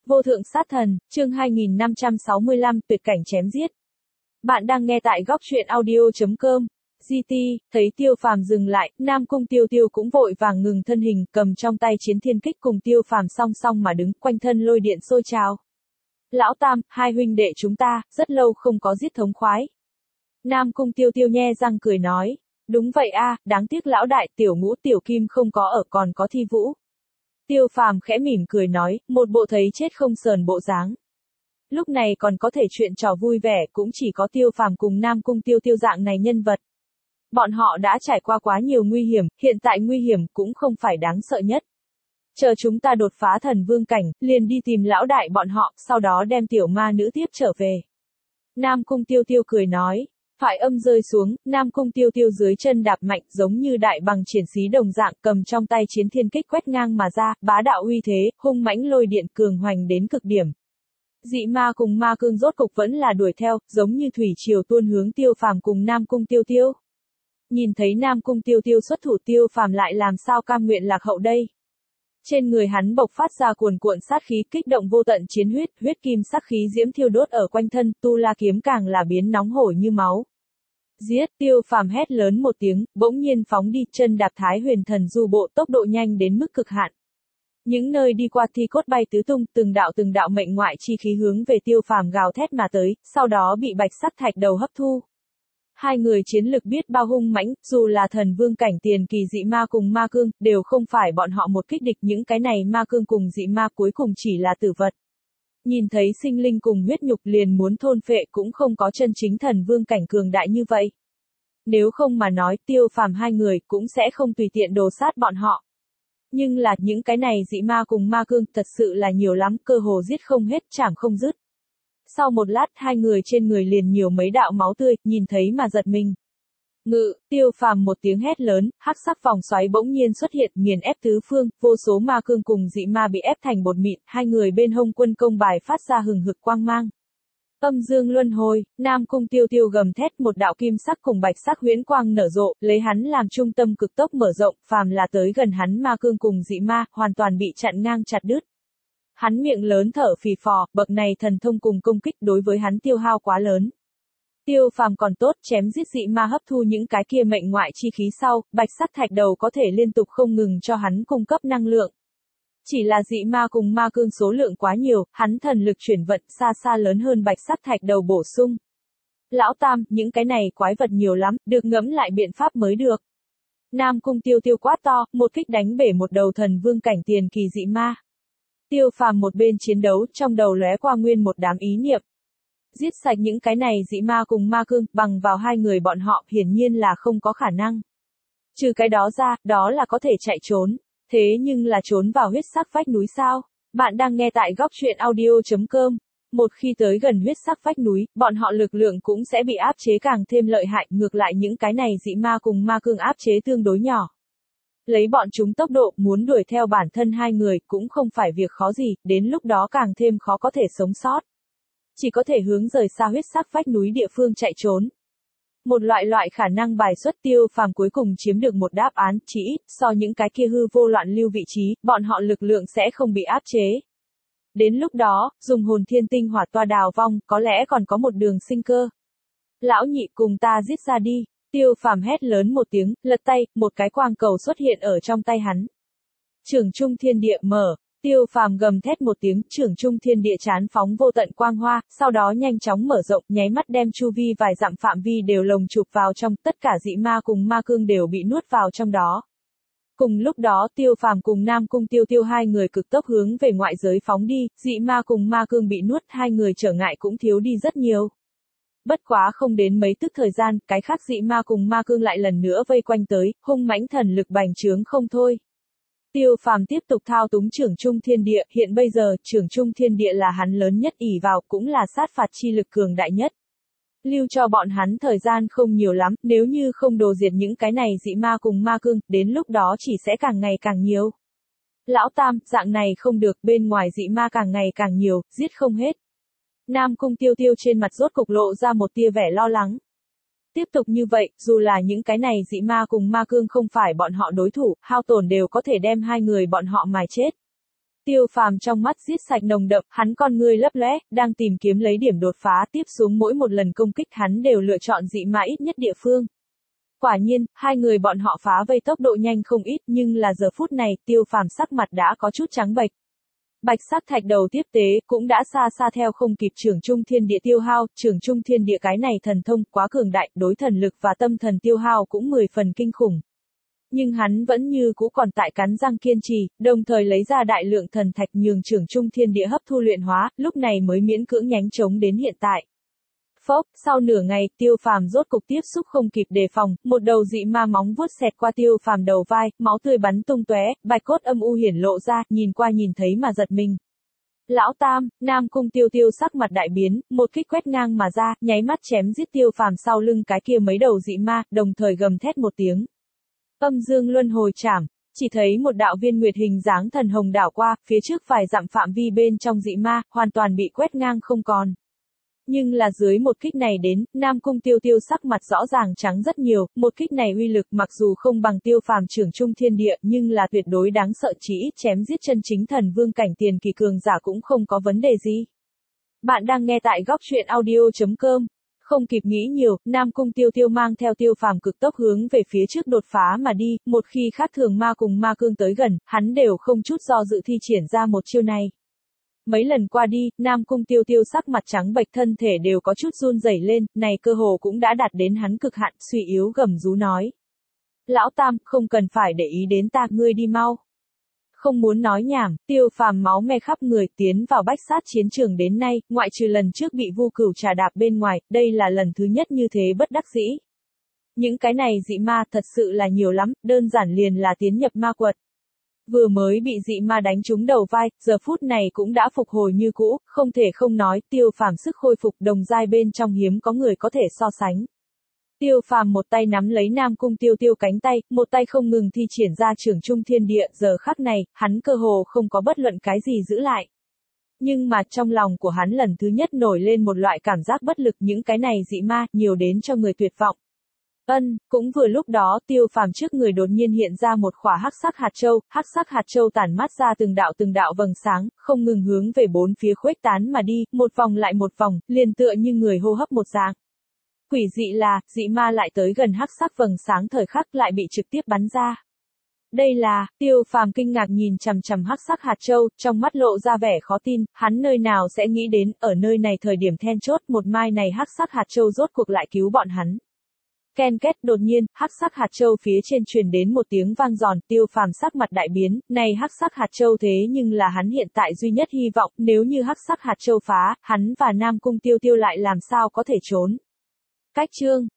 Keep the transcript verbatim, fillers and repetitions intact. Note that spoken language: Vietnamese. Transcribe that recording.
Vô thượng sát thần, chương hai nghìn năm trăm sáu mươi lăm, tuyệt cảnh chém giết. Bạn đang nghe tại góc truyện audio.com. giê tê, thấy Tiêu Phàm dừng lại, Nam Cung Tiêu Tiêu cũng vội vàng ngừng thân hình, cầm trong tay chiến thiên kích cùng Tiêu Phàm song song mà đứng, quanh thân lôi điện sôi trào. Lão Tam, hai huynh đệ chúng ta, rất lâu không có giết thống khoái. Nam Cung Tiêu Tiêu nhe răng cười nói. Đúng vậy a, đáng tiếc lão đại, tiểu ngũ tiểu kim không có ở, còn có Thi Vũ. Tiêu Phàm khẽ mỉm cười nói, một bộ thấy chết không sờn bộ dáng. Lúc này còn có thể chuyện trò vui vẻ, cũng chỉ có Tiêu Phàm cùng Nam Cung Tiêu Tiêu dạng này nhân vật. Bọn họ đã trải qua quá nhiều nguy hiểm, hiện tại nguy hiểm cũng không phải đáng sợ nhất. Chờ chúng ta đột phá thần vương cảnh, liền đi tìm lão đại bọn họ, sau đó đem tiểu ma nữ tiếp trở về. Nam Cung Tiêu Tiêu cười nói. Thoại âm rơi xuống, Nam Cung Tiêu Tiêu dưới chân đạp mạnh, giống như đại bằng triển xí đồng dạng, cầm trong tay chiến thiên kích quét ngang mà ra, bá đạo uy thế, hung mãnh lôi điện cường hoành đến cực điểm. Dị ma cùng ma cương rốt cục vẫn là đuổi theo, giống như thủy triều tuôn hướng Tiêu Phàm cùng Nam Cung Tiêu Tiêu. Nhìn thấy Nam Cung Tiêu Tiêu xuất thủ, Tiêu Phàm lại làm sao cam nguyện lạc hậu đây? Trên người hắn bộc phát ra cuồn cuộn sát khí, kích động vô tận chiến huyết, huyết kim sắc khí diễm thiêu đốt ở quanh thân, tu la kiếm càng là biến nóng hổi như máu. Giết! Tiêu Phàm hét lớn một tiếng, bỗng nhiên phóng đi, chân đạp Thái Huyền Thần Du bộ, tốc độ nhanh đến mức cực hạn. Những nơi đi qua thi cốt bay tứ tung, từng đạo từng đạo mệnh ngoại chi khí hướng về Tiêu Phàm gào thét mà tới, sau đó bị bạch sắc thạch đầu hấp thu. Hai người chiến lực biết bao hung mãnh, dù là thần vương cảnh tiền kỳ dị ma cùng ma cương, đều không phải bọn họ một kích địch, những cái này ma cương cùng dị ma cuối cùng chỉ là tử vật. Nhìn thấy sinh linh cùng huyết nhục liền muốn thôn phệ, cũng không có chân chính thần vương cảnh cường đại như vậy. Nếu không mà nói, Tiêu Phàm hai người cũng sẽ không tùy tiện đồ sát bọn họ. Nhưng là, những cái này dị ma cùng ma cương thật sự là nhiều lắm, cơ hồ giết không hết, chảm không dứt. Sau một lát, hai người trên người liền nhiều mấy đạo máu tươi, nhìn thấy mà giật mình. Ngự! Tiêu Phàm một tiếng hét lớn, hắc sắc vòng xoáy bỗng nhiên xuất hiện, nghiền ép tứ phương, vô số ma cương cùng dị ma bị ép thành bột mịn, hai người bên hông quân công bài phát ra hừng hực quang mang. Âm dương luân hồi, Nam Cung Tiêu Tiêu gầm thét, một đạo kim sắc cùng bạch sắc huyễn quang nở rộ, lấy hắn làm trung tâm cực tốc mở rộng, phàm là tới gần hắn ma cương cùng dị ma, hoàn toàn bị chặn ngang chặt đứt. Hắn miệng lớn thở phì phò, bậc này thần thông cùng công kích đối với hắn tiêu hao quá lớn. Tiêu Phàm còn tốt, chém giết dị ma hấp thu những cái kia mệnh ngoại chi khí sau, bạch sắc thạch đầu có thể liên tục không ngừng cho hắn cung cấp năng lượng. Chỉ là dị ma cùng ma cương số lượng quá nhiều, hắn thần lực chuyển vận xa xa lớn hơn bạch sắc thạch đầu bổ sung. Lão Tam, những cái này quái vật nhiều lắm, được ngẫm lại biện pháp mới được. Nam Cung Tiêu Tiêu quát to, một kích đánh bể một đầu thần vương cảnh tiền kỳ dị ma. Tiêu Phàm một bên chiến đấu, trong đầu lóe qua nguyên một đám ý niệm. Giết sạch những cái này dị ma cùng ma cương, bằng vào hai người bọn họ, hiển nhiên là không có khả năng. Trừ cái đó ra, đó là có thể chạy trốn. Thế nhưng là trốn vào huyết sắc vách núi sao? Bạn đang nghe tại góc truyện audio.com. Một khi tới gần huyết sắc vách núi, bọn họ lực lượng cũng sẽ bị áp chế càng thêm lợi hại, ngược lại những cái này dị ma cùng ma cương áp chế tương đối nhỏ. Lấy bọn chúng tốc độ, muốn đuổi theo bản thân hai người, cũng không phải việc khó gì, đến lúc đó càng thêm khó có thể sống sót. Chỉ có thể hướng rời xa huyết sắc vách núi địa phương chạy trốn. Một loại loại khả năng bài xuất. Tiêu Phàm cuối cùng chiếm được một đáp án, chỉ ít, so những cái kia hư vô loạn lưu vị trí, bọn họ lực lượng sẽ không bị áp chế. Đến lúc đó, dùng hồn thiên tinh hỏa toa đào vong, có lẽ còn có một đường sinh cơ. Lão nhị, cùng ta giết ra đi. Tiêu Phàm hét lớn một tiếng, lật tay, một cái quang cầu xuất hiện ở trong tay hắn. Trường Trung Thiên Địa mở. Tiêu Phàm gầm thét một tiếng, Trường Trung Thiên Địa chán phóng vô tận quang hoa, sau đó nhanh chóng mở rộng, nháy mắt đem chu vi vài dặm phạm vi đều lồng chụp vào trong, tất cả dị ma cùng ma cương đều bị nuốt vào trong đó. Cùng lúc đó, Tiêu Phàm cùng Nam Cung Tiêu Tiêu hai người cực tốc hướng về ngoại giới phóng đi, dị ma cùng ma cương bị nuốt, hai người trở ngại cũng thiếu đi rất nhiều. Bất quá không đến mấy tức thời gian, cái khác dị ma cùng ma cương lại lần nữa vây quanh tới, hung mãnh thần lực bành trướng không thôi. Tiêu Phàm tiếp tục thao túng Trường Trung Thiên Địa, hiện bây giờ, Trường Trung Thiên Địa là hắn lớn nhất ỷ vào, cũng là sát phạt chi lực cường đại nhất. Lưu cho bọn hắn thời gian không nhiều lắm, nếu như không đồ diệt những cái này dị ma cùng ma cương, đến lúc đó chỉ sẽ càng ngày càng nhiều. Lão Tam, dạng này không được, bên ngoài dị ma càng ngày càng nhiều, giết không hết. Nam Cung Tiêu Tiêu trên mặt rốt cục lộ ra một tia vẻ lo lắng. Tiếp tục như vậy, dù là những cái này dị ma cùng ma cương không phải bọn họ đối thủ, hao tổn đều có thể đem hai người bọn họ mài chết. Tiêu Phàm trong mắt giết sạch nồng đậm, hắn con ngươi lấp lóe, đang tìm kiếm lấy điểm đột phá, tiếp xuống mỗi một lần công kích hắn đều lựa chọn dị ma ít nhất địa phương. Quả nhiên, hai người bọn họ phá vây tốc độ nhanh không ít, nhưng là giờ phút này, Tiêu Phàm sắc mặt đã có chút trắng bệch. Bạch sắc thạch đầu tiếp tế cũng đã xa xa theo không kịp Trưởng Trung Thiên Địa tiêu hao, Trưởng Trung Thiên Địa cái này thần thông quá cường đại, đối thần lực và tâm thần tiêu hao cũng mười phần kinh khủng. Nhưng hắn vẫn như cũ còn tại cắn răng kiên trì, đồng thời lấy ra đại lượng thần thạch nhường Trưởng Trung Thiên Địa hấp thu luyện hóa, lúc này mới miễn cưỡng nhánh chống đến hiện tại. Phốc, sau nửa ngày, Tiêu Phàm rốt cục tiếp xúc không kịp đề phòng, một đầu dị ma móng vuốt xẹt qua Tiêu Phàm đầu vai, máu tươi bắn tung tóe, bạch cốt âm u hiển lộ ra, nhìn qua nhìn thấy mà giật mình. Lão Tam, Nam Cung Tiêu Tiêu sắc mặt đại biến, một kích quét ngang mà ra, nháy mắt chém giết Tiêu Phàm sau lưng cái kia mấy đầu dị ma, đồng thời gầm thét một tiếng. Âm dương luân hồi trảm, chỉ thấy một đạo viên nguyệt hình dáng thần hồng đảo qua, phía trước vài dặm phạm vi bên trong dị ma, hoàn toàn bị quét ngang không còn. Nhưng là dưới một kích này đến, Nam Cung Tiêu Tiêu sắc mặt rõ ràng trắng rất nhiều, một kích này uy lực mặc dù không bằng Tiêu Phàm Trưởng Trung Thiên Địa, nhưng là tuyệt đối đáng sợ, chỉ ít chém giết chân chính thần vương cảnh tiền kỳ cường giả cũng không có vấn đề gì. Bạn đang nghe tại góc truyện audio chấm com. Không kịp nghĩ nhiều, Nam Cung Tiêu Tiêu mang theo Tiêu Phàm cực tốc hướng về phía trước đột phá mà đi, một khi khác thường ma cùng ma cương tới gần, hắn đều không chút do dự thi triển ra một chiêu này. Mấy lần qua đi, Nam Cung Tiêu Tiêu sắc mặt trắng bệch, thân thể đều có chút run rẩy lên, này cơ hồ cũng đã đạt đến hắn cực hạn, suy yếu gầm rú nói. Lão Tam, không cần phải để ý đến ta, ngươi đi mau. Không muốn nói nhảm, Tiêu Phàm máu me khắp người, tiến vào bách sát chiến trường đến nay, ngoại trừ lần trước bị Vu Cửu trà đạp bên ngoài, đây là lần thứ nhất như thế bất đắc dĩ. Những cái này dị ma thật sự là nhiều lắm, đơn giản liền là tiến nhập ma quật. Vừa mới bị dị ma đánh trúng đầu vai, giờ phút này cũng đã phục hồi như cũ, không thể không nói, Tiêu Phàm sức khôi phục đồng giai bên trong hiếm có người có thể so sánh. Tiêu Phàm một tay nắm lấy Nam Cung Tiêu Tiêu cánh tay, một tay không ngừng thi triển ra Trưởng Trung Thiên Địa, giờ khắc này, hắn cơ hồ không có bất luận cái gì giữ lại. Nhưng mà trong lòng của hắn lần thứ nhất nổi lên một loại cảm giác bất lực, những cái này dị ma, nhiều đến cho người tuyệt vọng. Ân, cũng vừa lúc đó, Tiêu Phàm trước người đột nhiên hiện ra một khỏa hắc sắc hạt châu, hắc sắc hạt châu tản mát ra từng đạo từng đạo vầng sáng, không ngừng hướng về bốn phía khuếch tán mà đi, một vòng lại một vòng, liền tựa như người hô hấp một dạng. Quỷ dị là, dị ma lại tới gần hắc sắc vầng sáng thời khắc lại bị trực tiếp bắn ra. Đây là, Tiêu Phàm kinh ngạc nhìn chằm chằm hắc sắc hạt châu, trong mắt lộ ra vẻ khó tin, hắn nơi nào sẽ nghĩ đến, ở nơi này thời điểm then chốt, một mai này hắc sắc hạt châu rốt cuộc lại cứu bọn hắn. Ken két, đột nhiên, hắc sắc hạt châu phía trên truyền đến một tiếng vang giòn, Tiêu Phàm sắc mặt đại biến, này hắc sắc hạt châu thế nhưng là hắn hiện tại duy nhất hy vọng, nếu như hắc sắc hạt châu phá, hắn và Nam Cung Tiêu Tiêu lại làm sao có thể trốn. Cách chương